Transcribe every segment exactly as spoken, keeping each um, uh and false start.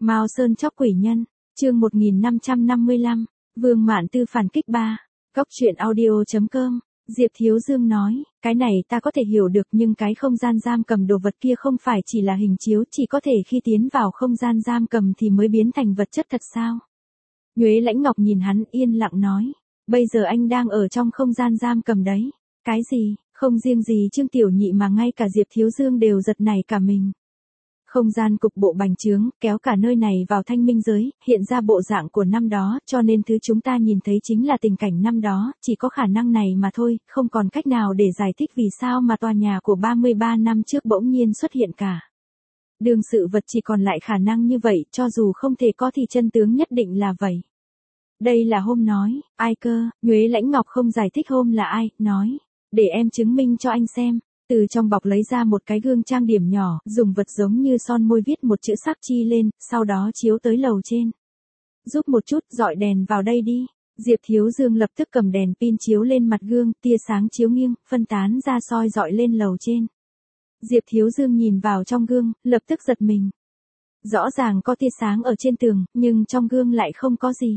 Mao Sơn chóc quỷ nhân, chương một nghìn năm trăm năm mươi lăm, Vương Mạn Tư phản kích ba. Góc truyện audio chấm com. Diệp Thiếu Dương nói, cái này ta có thể hiểu được nhưng cái không gian giam cầm đồ vật kia không phải chỉ là hình chiếu, chỉ có thể khi tiến vào không gian giam cầm thì mới biến thành vật chất thật sao? Nhuế Lãnh Ngọc nhìn hắn yên lặng nói, bây giờ anh đang ở trong không gian giam cầm đấy. Cái gì, không riêng gì Trương Tiểu Nhị mà ngay cả Diệp Thiếu Dương đều giật nảy cả mình. Không gian cục bộ bành trướng, kéo cả nơi này vào thanh minh giới, hiện ra bộ dạng của năm đó, cho nên thứ chúng ta nhìn thấy chính là tình cảnh năm đó, chỉ có khả năng này mà thôi, không còn cách nào để giải thích vì sao mà tòa nhà của ba mươi ba năm trước bỗng nhiên xuất hiện cả. Đường sự vật chỉ còn lại khả năng như vậy, cho dù không thể có thì chân tướng nhất định là vậy. Đây là Hôm nói, ai cơ, Nhuế Lãnh Ngọc không giải thích Hôm là ai, nói, để em chứng minh cho anh xem. Từ trong bọc lấy ra một cái gương trang điểm nhỏ, dùng vật giống như son môi viết một chữ sắc chi lên, sau đó chiếu tới lầu trên. Giúp một chút, dọi đèn vào đây đi. Diệp Thiếu Dương lập tức cầm đèn pin chiếu lên mặt gương, tia sáng chiếu nghiêng, phân tán ra soi dọi lên lầu trên. Diệp Thiếu Dương nhìn vào trong gương, lập tức giật mình. Rõ ràng có tia sáng ở trên tường, nhưng trong gương lại không có gì.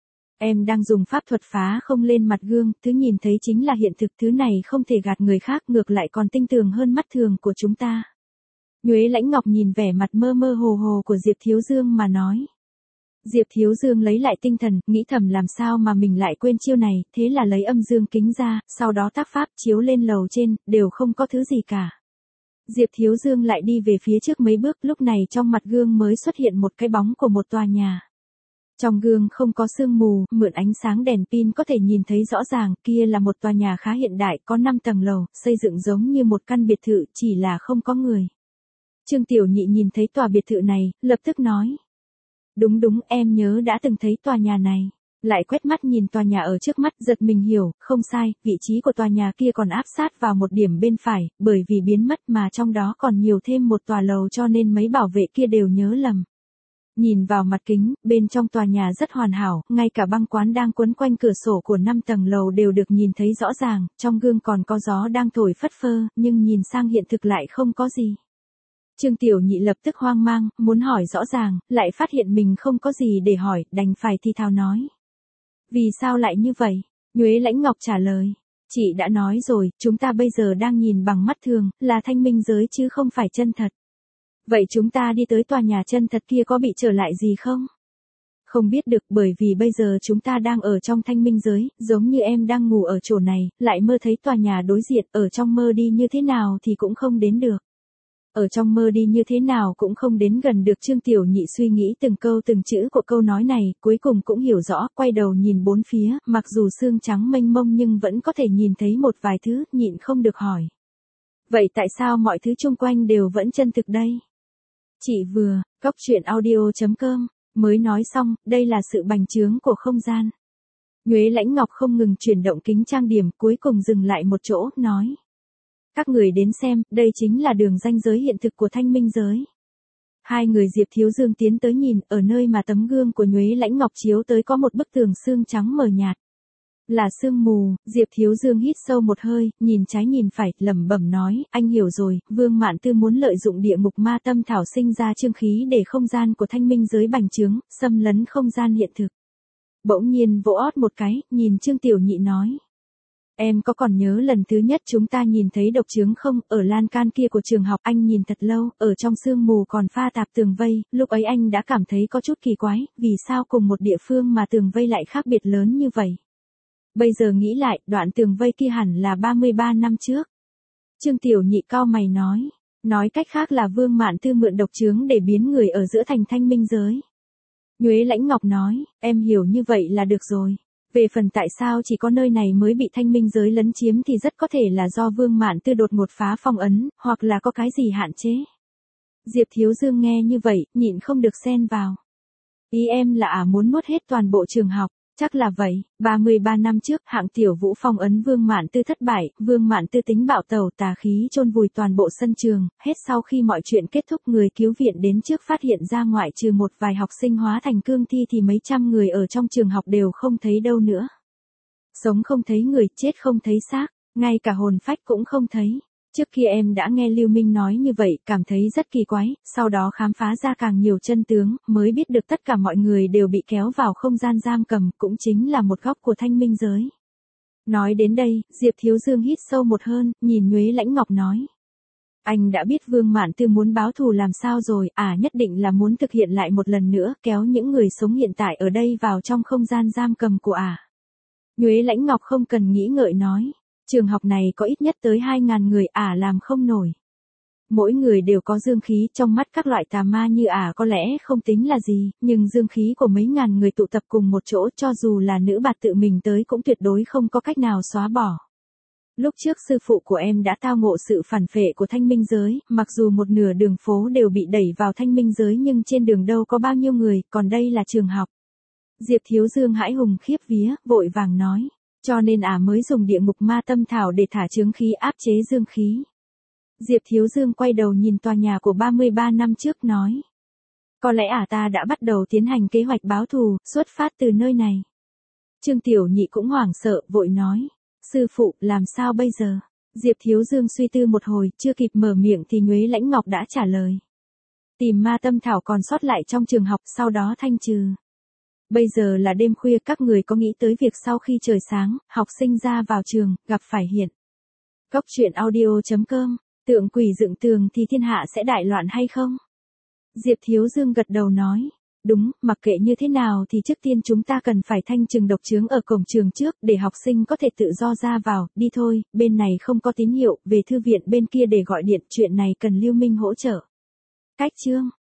Em đang dùng pháp thuật phá không lên mặt gương, thứ nhìn thấy chính là hiện thực, thứ này không thể gạt người khác, ngược lại còn tinh tường hơn mắt thường của chúng ta. Nhuế Lãnh Ngọc nhìn vẻ mặt mơ mơ hồ hồ của Diệp Thiếu Dương mà nói. Diệp Thiếu Dương lấy lại tinh thần, nghĩ thầm làm sao mà mình lại quên chiêu này, thế là lấy âm dương kính ra, sau đó tác pháp chiếu lên lầu trên, đều không có thứ gì cả. Diệp Thiếu Dương lại đi về phía trước mấy bước, lúc này trong mặt gương mới xuất hiện một cái bóng của một tòa nhà. Trong gương không có sương mù, mượn ánh sáng đèn pin có thể nhìn thấy rõ ràng, kia là một tòa nhà khá hiện đại, có năm tầng lầu, xây dựng giống như một căn biệt thự, chỉ là không có người. Trương Tiểu Nhị nhìn thấy tòa biệt thự này, lập tức nói. Đúng đúng, em nhớ đã từng thấy tòa nhà này. Lại quét mắt nhìn tòa nhà ở trước mắt, giật mình hiểu, không sai, vị trí của tòa nhà kia còn áp sát vào một điểm bên phải, bởi vì biến mất mà trong đó còn nhiều thêm một tòa lầu cho nên mấy bảo vệ kia đều nhớ lầm. Nhìn vào mặt kính, bên trong tòa nhà rất hoàn hảo, ngay cả băng quán đang quấn quanh cửa sổ của năm tầng lầu đều được nhìn thấy rõ ràng, trong gương còn có gió đang thổi phất phơ, nhưng nhìn sang hiện thực lại không có gì. Trương Tiểu Nhị lập tức hoang mang, muốn hỏi rõ ràng, lại phát hiện mình không có gì để hỏi, đành phải thì thào nói. Vì sao lại như vậy? Nhuế Lãnh Ngọc trả lời. Chị đã nói rồi, chúng ta bây giờ đang nhìn bằng mắt thường, là thanh minh giới chứ không phải chân thật. Vậy chúng ta đi tới tòa nhà chân thật kia có bị trở lại gì không? Không biết được, bởi vì bây giờ chúng ta đang ở trong thanh minh giới, giống như em đang ngủ ở chỗ này, lại mơ thấy tòa nhà đối diện, ở trong mơ đi như thế nào thì cũng không đến được. Ở trong mơ đi như thế nào cũng không đến gần được. Trương Tiểu Nhị suy nghĩ từng câu từng chữ của câu nói này, cuối cùng cũng hiểu rõ, quay đầu nhìn bốn phía, mặc dù sương trắng mênh mông nhưng vẫn có thể nhìn thấy một vài thứ, nhịn không được hỏi. Vậy tại sao mọi thứ xung quanh đều vẫn chân thực đây? Chị vừa, góc truyện audio chấm com, mới nói xong, đây là sự bành trướng của không gian. Nhuế Lãnh Ngọc không ngừng chuyển động kính trang điểm, cuối cùng dừng lại một chỗ, nói. Các người đến xem, đây chính là đường ranh giới hiện thực của thanh minh giới. Hai người Diệp Thiếu Dương tiến tới nhìn, ở nơi mà tấm gương của Nhuế Lãnh Ngọc chiếu tới có một bức tường sương trắng mờ nhạt. Là sương mù. Diệp Thiếu Dương hít sâu một hơi, nhìn trái nhìn phải, lẩm bẩm nói, anh hiểu rồi, Vương Mạn Tư muốn lợi dụng địa ngục ma tâm thảo sinh ra chương khí để không gian của thanh minh giới bành trướng, xâm lấn không gian hiện thực. Bỗng nhiên vỗ ót một cái, nhìn Trương Tiểu Nhị nói. Em có còn nhớ lần thứ nhất chúng ta nhìn thấy độc trướng không, ở lan can kia của trường học, anh nhìn thật lâu, ở trong sương mù còn pha tạp tường vây, lúc ấy anh đã cảm thấy có chút kỳ quái, vì sao cùng một địa phương mà tường vây lại khác biệt lớn như vậy. Bây giờ nghĩ lại, đoạn tường vây kia hẳn là ba mươi ba năm trước. Trương Tiểu Nhị cau mày nói, nói cách khác là Vương Mạn Tư mượn độc trướng để biến người ở giữa thành thanh minh giới. Nhuế Lãnh Ngọc nói, em hiểu như vậy là được rồi. Về phần tại sao chỉ có nơi này mới bị thanh minh giới lấn chiếm thì rất có thể là do Vương Mạn Tư đột ngột phá phong ấn, hoặc là có cái gì hạn chế. Diệp Thiếu Dương nghe như vậy, nhịn không được xen vào. Ý em là à muốn nuốt hết toàn bộ trường học. Chắc là vậy, ba mươi ba năm trước, hạng tiểu vũ phong ấn Vương Mạn Tư thất bại, Vương Mạn Tư tính bạo tẩu tà khí chôn vùi toàn bộ sân trường, hết sau khi mọi chuyện kết thúc người cứu viện đến trước phát hiện ra ngoại trừ một vài học sinh hóa thành cương thi thì mấy trăm người ở trong trường học đều không thấy đâu nữa. Sống không thấy người, chết không thấy xác, ngay cả hồn phách cũng không thấy. Trước kia em đã nghe Lưu Minh nói như vậy, cảm thấy rất kỳ quái, sau đó khám phá ra càng nhiều chân tướng, mới biết được tất cả mọi người đều bị kéo vào không gian giam cầm, cũng chính là một góc của thanh minh giới. Nói đến đây, Diệp Thiếu Dương hít sâu một hơi, nhìn Nhuế Lãnh Ngọc nói. Anh đã biết Vương Mạn Tư muốn báo thù làm sao rồi, à nhất định là muốn thực hiện lại một lần nữa, kéo những người sống hiện tại ở đây vào trong không gian giam cầm của à. Nhuế Lãnh Ngọc không cần nghĩ ngợi nói. Trường học này có ít nhất tới hai ngàn người, ả làm không nổi. Mỗi người đều có dương khí, trong mắt các loại tà ma như ả có lẽ không tính là gì, nhưng dương khí của mấy ngàn người tụ tập cùng một chỗ, cho dù là nữ bạt tự mình tới cũng tuyệt đối không có cách nào xóa bỏ. Lúc trước sư phụ của em đã tao ngộ sự phản phệ của thanh minh giới, mặc dù một nửa đường phố đều bị đẩy vào thanh minh giới nhưng trên đường đâu có bao nhiêu người, còn đây là trường học. Diệp Thiếu Dương hãi hùng khiếp vía, vội vàng nói. Cho nên ả mới dùng địa ngục ma tâm thảo để thả chướng khí áp chế dương khí. Diệp Thiếu Dương quay đầu nhìn tòa nhà của ba mươi ba năm trước nói. Có lẽ ả ta đã bắt đầu tiến hành kế hoạch báo thù, xuất phát từ nơi này. Trương Tiểu Nhị cũng hoảng sợ, vội nói. Sư phụ, làm sao bây giờ? Diệp Thiếu Dương suy tư một hồi, chưa kịp mở miệng thì Nhuế Lãnh Ngọc đã trả lời. Tìm ma tâm thảo còn sót lại trong trường học, sau đó thanh trừ. Bây giờ là đêm khuya, các người có nghĩ tới việc sau khi trời sáng, học sinh ra vào trường, gặp phải hiện. Góc truyện audio chấm com, tượng quỷ dựng tường thì thiên hạ sẽ đại loạn hay không? Diệp Thiếu Dương gật đầu nói. Đúng, mặc kệ như thế nào thì trước tiên chúng ta cần phải thanh trừng độc chướng ở cổng trường trước, để học sinh có thể tự do ra vào, đi thôi, bên này không có tín hiệu, về thư viện bên kia để gọi điện, chuyện này cần Lưu Minh hỗ trợ. Cách chương.